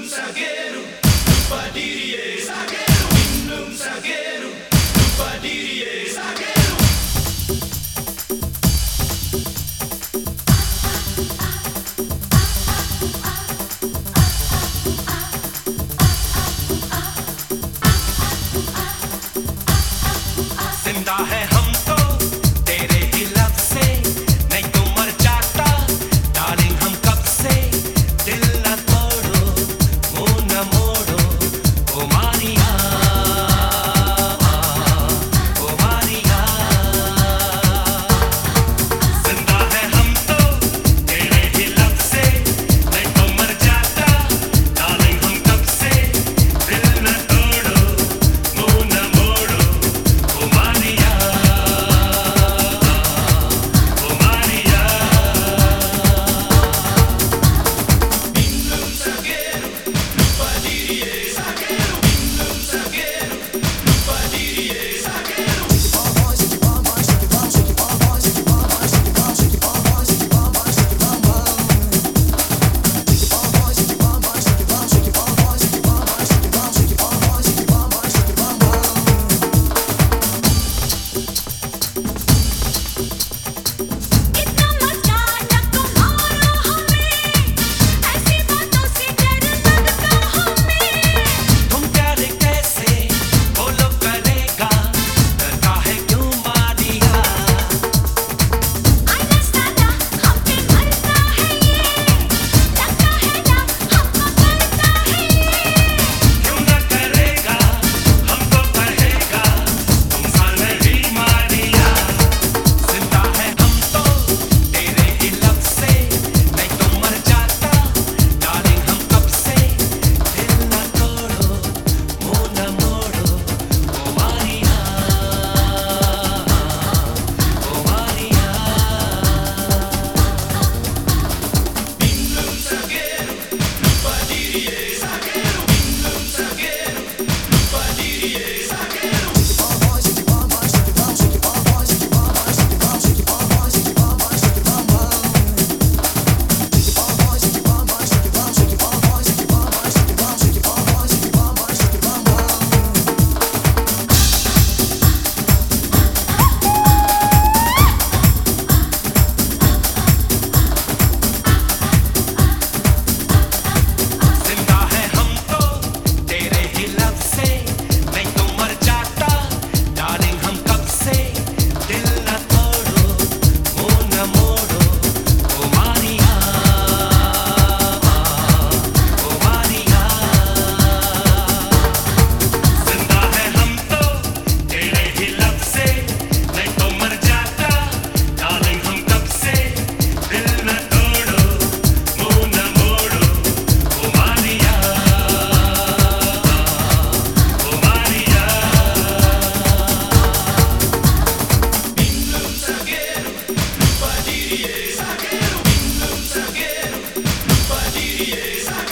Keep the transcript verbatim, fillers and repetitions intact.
zagueiro, lupa dirie, zagueiro, um zagueiro, lupa dirie, zagueiro. जिंदा है हम तो तेरे ही लफ्ज़ से, नहीं तो मर जाता डार्लिंग हम कब से। दिल न तोड़ो, मुंह न मोड़ो, ओ मारिया, ओ मारिया। जिंदा है हम तो तेरे ही लफ्ज़ से, नहीं तो मर जाता डार्लिंग हम कब से। दिल न तोड़ो, मुंह न मोड़ो, ओ मारिया, ओ Maria. Um zagueiro, lupa dirie, zagueiro, um zagueiro, lupa dirie, zagueiro. इतना मजा न तुम्हारा हमें, ऐसी बातों से डर लगता हमें। तुम प्यार कैसे बोलो करेगा, डरता है क्यों मारिया। आना साला हम पे मरता है ये, लगता है ना हमको करता है ये। क्यों न करेगा, हमको कहेगा, तुमसा नहीं मारिया। जिंदा है हम तो तेरे ही लफ्ज़ से, नहीं तो मर जाता डार्लिंग हम कब से। दिल न तोड़ो, मुंह न मोड़ो, ओ मारिया, ओ Maria. Um zagueiro, lupa dirie, zagueiro, um zagueiro, lupa dirie, zagueiro. जिंदा है हम तो तेरे ही लफ्ज़ से, नहीं तो मर जाता डार्लिंग हम कब से। दिल न तोड़ो, मुंह न मोड़ो, ओ मारिया, ओ मारिया। जिंदा है हम तो तेरे ही लफ्ज़ से, नहीं तो मर जाता डार्लिंग हम कब से। दिल न तोड़ो, मुंह न मोड़ो, ओ मारिया, ओ Maria. Um zagueiro, lupa dirie, zagueiro, um zagueiro, lupa dirie, zagueiro.